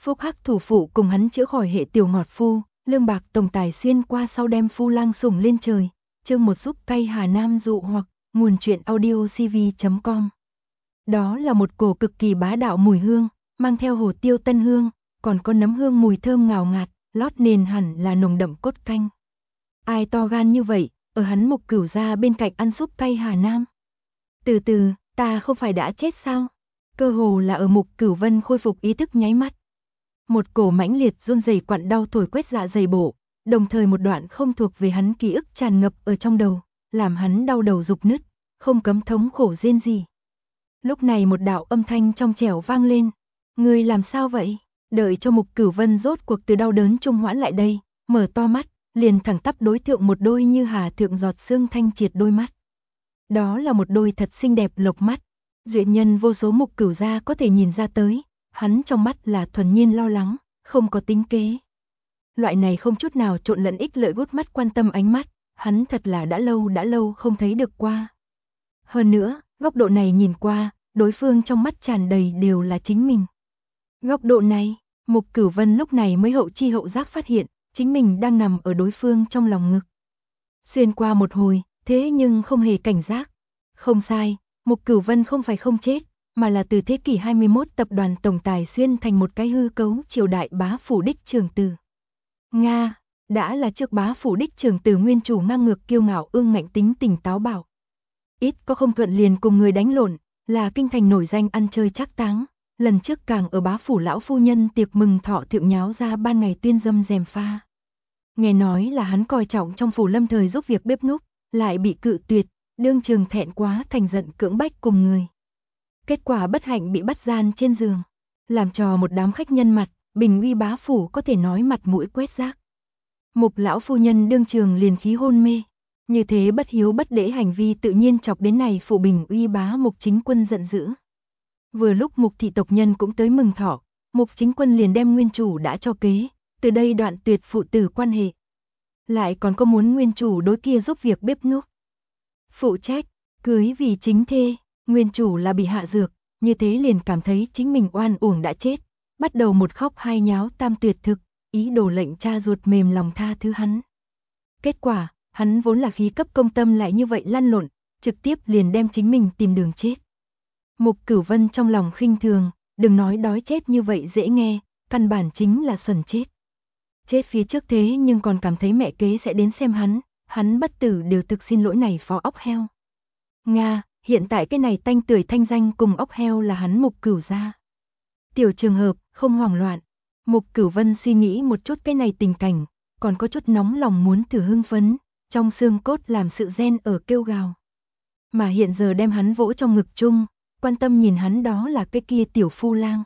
Phúc Hắc thủ phụ cùng hắn chữa khỏi hệ tiểu ngọt phu, lương bạc tổng tài xuyên qua sau đem phu lang sủng lên trời. Chương 1 giúp cay Hà Nam dụ hoặc, nguồn truyện audio cv.com. Đó là một cổ cực kỳ bá đạo mùi hương, mang theo hồ tiêu tân hương, còn có nấm hương mùi thơm ngào ngạt, lót nền hẳn là nồng đậm cốt canh. Ai to gan như vậy, ở hắn Mục Cửu gia bên cạnh ăn súp cay Hà Nam. Từ từ, ta không phải đã chết sao? Cơ hồ là ở Mục Cửu Vân khôi phục ý thức nháy mắt. Một cổ mãnh liệt run rẩy quặn đau thổi quét dạ dày bộ, đồng thời một đoạn không thuộc về hắn ký ức tràn ngập ở trong đầu, làm hắn đau đầu rục nứt, không cấm thống khổ rên rỉ. Lúc này một đạo âm thanh trong trẻo vang lên, "Ngươi làm sao vậy?" Đợi cho Mục Cửu Vân rốt cuộc từ đau đớn trung hoãn lại đây, mở to mắt, liền thẳng tắp đối thượng một đôi như hà thượng giọt sương thanh triệt đôi mắt. Đó là một đôi thật xinh đẹp lộc mắt, duyệt nhân vô số Mục Cửu gia có thể nhìn ra tới, hắn trong mắt là thuần nhiên lo lắng, không có tính kế. Loại này không chút nào trộn lẫn ích lợi gút mắt quan tâm ánh mắt, hắn thật là đã lâu không thấy được qua. Hơn nữa, góc độ này nhìn qua, đối phương trong mắt tràn đầy đều là chính mình. Góc độ này, Mục Cửu Vân lúc này mới hậu chi hậu giác phát hiện, chính mình đang nằm ở đối phương trong lòng ngực. Xuyên qua một hồi, thế nhưng không hề cảnh giác. Không sai, Mục Cửu Vân không phải không chết, mà là từ thế kỷ 21 tập đoàn tổng tài xuyên thành một cái hư cấu triều đại bá phủ đích trường tử. Nga, đã là trước bá phủ đích trường tử nguyên chủ ngang ngược kiêu ngạo ương ngạnh tính tình táo bạo. Ít có không thuận liền cùng người đánh lộn, là kinh thành nổi danh ăn chơi trác táng. Lần trước càng ở bá phủ lão phu nhân tiệc mừng thọ thượng nháo ra ban ngày tuyên dâm dèm pha. Nghe nói là hắn coi trọng trong phủ lâm thời giúp việc bếp núc, lại bị cự tuyệt, đương trường thẹn quá thành giận cưỡng bách cùng người. Kết quả bất hạnh bị bắt gian trên giường, làm cho một đám khách nhân mặt, bình uy bá phủ có thể nói mặt mũi quét rác. Mục lão phu nhân đương trường liền khí hôn mê, như thế bất hiếu bất đễ hành vi tự nhiên chọc đến này phụ bình uy bá Mục Chính Quân giận dữ. Vừa lúc Mục thị tộc nhân cũng tới mừng thọ, Mục Chính Quân liền đem nguyên chủ đã cho kế, từ đây đoạn tuyệt phụ tử quan hệ. Lại còn có muốn nguyên chủ đối kia giúp việc bếp núc. Phụ trách, cưới vì chính thê, nguyên chủ là bị hạ dược, như thế liền cảm thấy chính mình oan uổng đã chết, bắt đầu một khóc hai nháo tam tuyệt thực, ý đồ lệnh cha ruột mềm lòng tha thứ hắn. Kết quả, hắn vốn là khí cấp công tâm lại như vậy lăn lộn, trực tiếp liền đem chính mình tìm đường chết. Mục Cửu Vân trong lòng khinh thường, đừng nói đói chết như vậy dễ nghe, căn bản chính là xuẩn chết. Chết phía trước thế nhưng còn cảm thấy mẹ kế sẽ đến xem hắn bất tử đều thực xin lỗi này phó óc heo. Nga, hiện tại cái này tanh tưởi thanh danh cùng óc heo là hắn Mục Cửu gia. Tiểu trường hợp, không hoảng loạn. Mục Cửu Vân suy nghĩ một chút cái này tình cảnh, còn có chút nóng lòng muốn thử hưng phấn, trong xương cốt làm sự ghen ở kêu gào. Mà hiện giờ đem hắn vỗ trong ngực chung, quan tâm nhìn hắn đó là cái kia tiểu phu lang.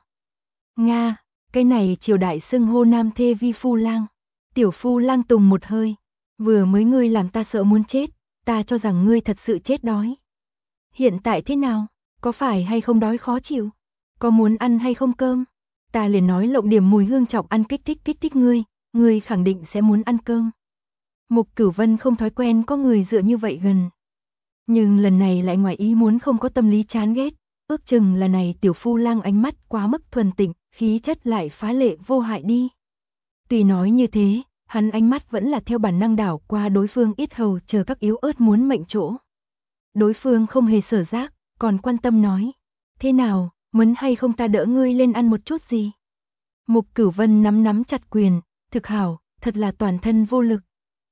Nga, cái này triều đại xưng hô nam thê vi phu lang. Tiểu phu lang tùng một hơi, vừa mới ngươi làm ta sợ muốn chết, ta cho rằng ngươi thật sự chết đói. Hiện tại thế nào, có phải hay không đói khó chịu, có muốn ăn hay không cơm? Ta liền nói lộng điểm mùi hương trọng ăn kích thích ngươi khẳng định sẽ muốn ăn cơm. Mục Cửu Vân không thói quen có người dựa như vậy gần. Nhưng lần này lại ngoài ý muốn không có tâm lý chán ghét, ước chừng là này tiểu phu lang ánh mắt quá mức thuần tịnh, khí chất lại phá lệ vô hại đi. Tuy nói như thế, hắn ánh mắt vẫn là theo bản năng đảo qua đối phương yết hầu chờ các yếu ớt muốn mệnh chỗ. Đối phương không hề sở giác, còn quan tâm nói, thế nào, muốn hay không ta đỡ ngươi lên ăn một chút gì? Mục Cửu Vân nắm chặt quyền, thực hảo, thật là toàn thân vô lực.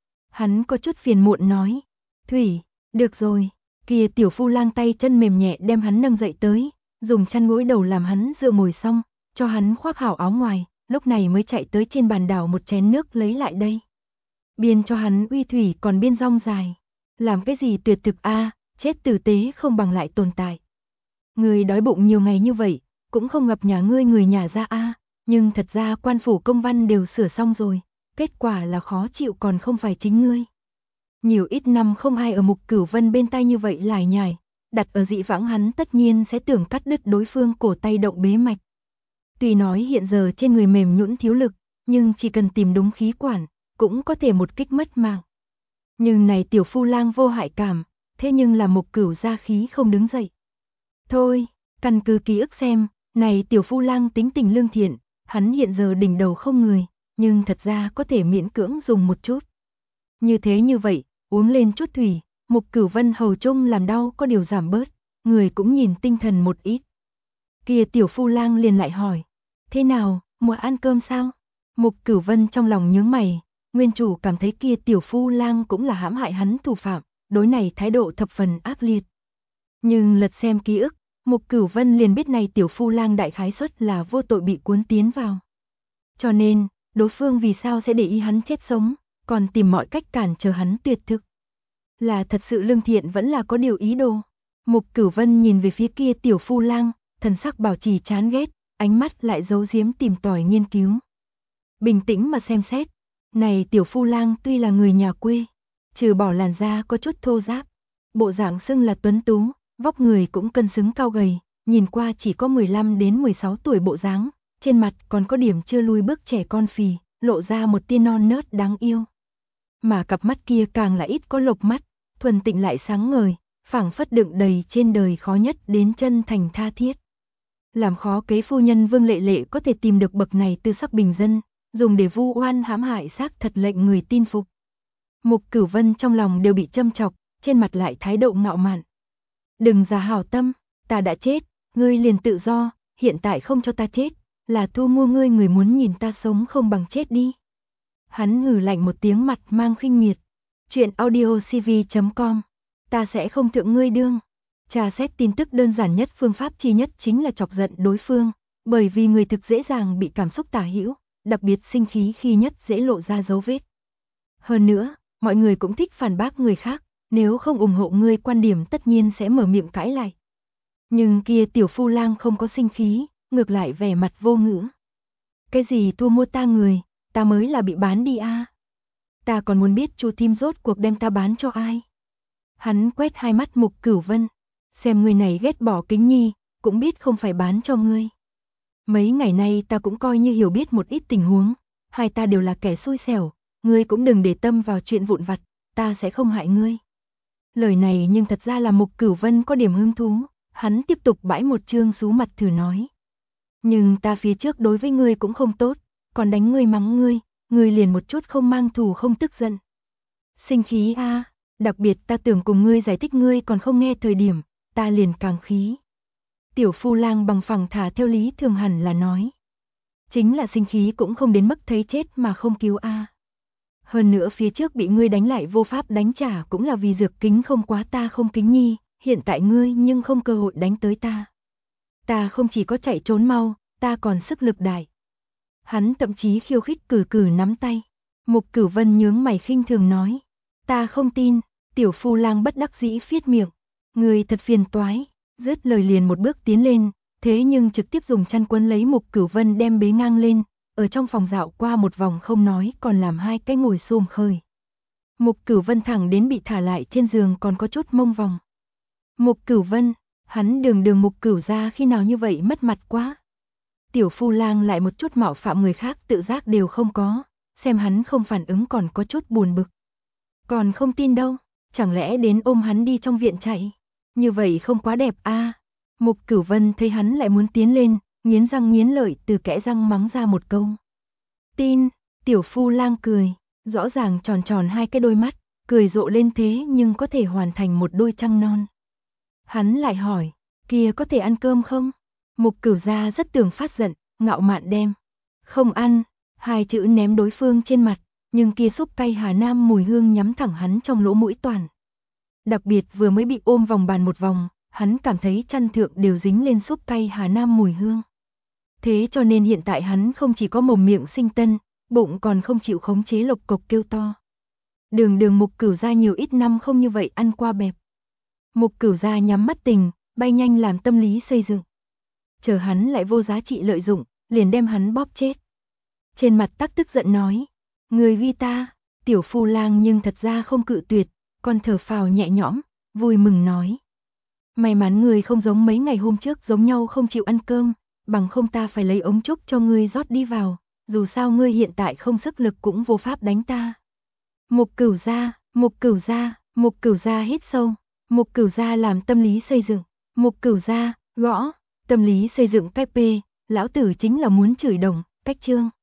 Hắn có chút phiền muộn nói, Thủy, được rồi, kia tiểu phu lang tay chân mềm nhẹ đem hắn nâng dậy tới, dùng chăn gối đầu làm hắn dựa ngồi xong, cho hắn khoác hảo áo ngoài, lúc này mới chạy tới trên bàn đảo một chén nước lấy lại đây. Biên cho hắn uy thủy còn biên rong dài, làm cái gì tuyệt thực a, chết tử tế không bằng lại tồn tại. Người đói bụng nhiều ngày như vậy, cũng không gặp nhà ngươi người nhà ra a, nhưng thật ra quan phủ công văn đều sửa xong rồi, kết quả là khó chịu còn không phải chính ngươi. Nhiều ít năm không ai ở Mục Cửu Vân bên tay như vậy lải nhải, đặt ở dị vãng hắn tất nhiên sẽ tưởng cắt đứt đối phương cổ tay động bế mạch. Tuy nói hiện giờ trên người mềm nhũn thiếu lực, nhưng chỉ cần tìm đúng khí quản, cũng có thể một kích mất mạng. Nhưng này tiểu phu lang vô hại cảm, thế nhưng là Mục Cửu gia khí không đứng dậy. Thôi, căn cứ ký ức xem, này tiểu phu lang tính tình lương thiện, hắn hiện giờ đỉnh đầu không người, nhưng thật ra có thể miễn cưỡng dùng một chút. Như vậy, uống lên chút thủy, Mục Cửu Vân hầu trung làm đau có điều giảm bớt, người cũng nhìn tinh thần một ít. Kia tiểu phu lang liền lại hỏi, thế nào, muốn ăn cơm sao? Mục Cửu Vân trong lòng nhướng mày, nguyên chủ cảm thấy kia tiểu phu lang cũng là hãm hại hắn thủ phạm, đối này thái độ thập phần ác liệt. Nhưng lật xem ký ức, Mục Cửu Vân liền biết này tiểu phu lang đại khái suất là vô tội bị cuốn tiến vào. Cho nên, đối phương vì sao sẽ để ý hắn chết sống, còn tìm mọi cách cản trở hắn tuyệt thực. Là thật sự lương thiện vẫn là có điều ý đồ. Mục Cửu Vân nhìn về phía kia tiểu phu lang, thần sắc bảo trì chán ghét, ánh mắt lại giấu giếm tìm tòi nghiên cứu. Bình tĩnh mà xem xét, này tiểu phu lang tuy là người nhà quê, trừ bỏ làn da có chút thô ráp, bộ dạng xưng là tuấn tú, vóc người cũng cân xứng cao gầy, nhìn qua chỉ có 15 đến 16 tuổi bộ dáng, trên mặt còn có điểm chưa lui bước trẻ con phì, lộ ra một tia non nớt đáng yêu. Mà cặp mắt kia càng là ít có lộc mắt, thuần tịnh lại sáng ngời, phảng phất đựng đầy trên đời khó nhất đến chân thành tha thiết. Làm khó kế phu nhân Vương Lệ Lệ có thể tìm được bậc này tư sắc bình dân, dùng để vu oan hãm hại xác thật lệnh người tin phục. Mục Cửu Vân trong lòng đều bị châm chọc, trên mặt lại thái độ ngạo mạn. Đừng giả hảo tâm, ta đã chết, ngươi liền tự do, hiện tại không cho ta chết, là thu mua ngươi người muốn nhìn ta sống không bằng chết đi. Hắn hừ lạnh một tiếng mặt mang khinh miệt. Chuyện audiocv.com, ta sẽ không thượng ngươi đương. Tra xét tin tức đơn giản nhất phương pháp chi nhất chính là chọc giận đối phương, bởi vì người thực dễ dàng bị cảm xúc tả hữu, đặc biệt sinh khí khi nhất dễ lộ ra dấu vết. Hơn nữa, mọi người cũng thích phản bác người khác, nếu không ủng hộ ngươi quan điểm tất nhiên sẽ mở miệng cãi lại. Nhưng kia tiểu phu lang không có sinh khí, ngược lại vẻ mặt vô ngữ. Cái gì thu mua ta người, ta mới là bị bán đi a. Ta còn muốn biết Chu Thím rốt cuộc đem ta bán cho ai. Hắn quét hai mắt Mục Cửu Vân, xem người này ghét bỏ Kính Nhi, cũng biết không phải bán cho ngươi. Mấy ngày nay ta cũng coi như hiểu biết một ít tình huống, hai ta đều là kẻ xui xẻo, ngươi cũng đừng để tâm vào chuyện vụn vặt, ta sẽ không hại ngươi. Lời này nhưng thật ra là Mục Cửu Vân có điểm hứng thú, hắn tiếp tục bãi một trương sú mặt thử nói. Nhưng ta phía trước đối với ngươi cũng không tốt, còn đánh ngươi mắng ngươi liền một chút không mang thù không tức giận. Sinh khí a, đặc biệt ta tưởng cùng ngươi giải thích ngươi còn không nghe thời điểm, ta liền càng khí. Tiểu phu lang bằng phẳng thả theo lý thường hẳn là nói. Chính là sinh khí cũng không đến mức thấy chết mà không cứu a. Hơn nữa phía trước bị ngươi đánh lại vô pháp đánh trả cũng là vì Dược Kính không quá ta không Kính Nhi, hiện tại ngươi nhưng không cơ hội đánh tới ta. Ta không chỉ có chạy trốn mau, ta còn sức lực đại. Hắn thậm chí khiêu khích cử nắm tay. Mục Cửu Vân nhướng mày khinh thường nói. Ta không tin, tiểu phu lang bất đắc dĩ phiết miệng. Người thật phiền toái, dứt lời liền một bước tiến lên, thế nhưng trực tiếp dùng chăn quấn lấy Mục Cửu Vân đem bế ngang lên, ở trong phòng dạo qua một vòng không nói còn làm hai cái ngồi xổm khởi. Mục Cửu Vân thẳng đến bị thả lại trên giường còn có chút mông vòng. Mục Cửu Vân, hắn đường Mục Cửu gia khi nào như vậy mất mặt quá. Tiểu phu lang lại một chút mạo phạm người khác tự giác đều không có, xem hắn không phản ứng còn có chút buồn bực. Còn không tin đâu, chẳng lẽ đến ôm hắn đi trong viện chạy, như vậy không quá đẹp a. Mục Cửu Vân thấy hắn lại muốn tiến lên, nghiến răng nghiến lợi từ kẽ răng mắng ra một câu. Tin, tiểu phu lang cười, rõ ràng tròn hai cái đôi mắt, cười rộ lên thế nhưng có thể hoàn thành một đôi trăng non. Hắn lại hỏi, kia có thể ăn cơm không? Mục Cửu gia rất tưởng phát giận, ngạo mạn đem. Không ăn, hai chữ ném đối phương trên mặt, nhưng kia súp cay Hà Nam mùi hương nhắm thẳng hắn trong lỗ mũi toàn. Đặc biệt vừa mới bị ôm vòng bàn một vòng, hắn cảm thấy chăn thượng đều dính lên súp cay Hà Nam mùi hương. Thế cho nên hiện tại hắn không chỉ có mồm miệng sinh tân, bụng còn không chịu khống chế lộc cộc kêu to. Đường Mục Cửu gia nhiều ít năm không như vậy ăn qua bẹp. Mục Cửu gia nhắm mắt tình, bay nhanh làm tâm lý xây dựng. Chờ hắn lại vô giá trị lợi dụng, liền đem hắn bóp chết. Trên mặt tắc tức giận nói, người ghi ta, tiểu phu lang nhưng thật ra không cự tuyệt, còn thở phào nhẹ nhõm, vui mừng nói. May mắn người không giống mấy ngày hôm trước giống nhau không chịu ăn cơm, bằng không ta phải lấy ống trúc cho ngươi rót đi vào, dù sao ngươi hiện tại không sức lực cũng vô pháp đánh ta. Mục Cửu gia hít sâu, Mục Cửu gia làm tâm lý xây dựng, Mục Cửu gia, gõ, tâm lý xây dựng cái P, lão tử chính là muốn chửi đồng, cách chương.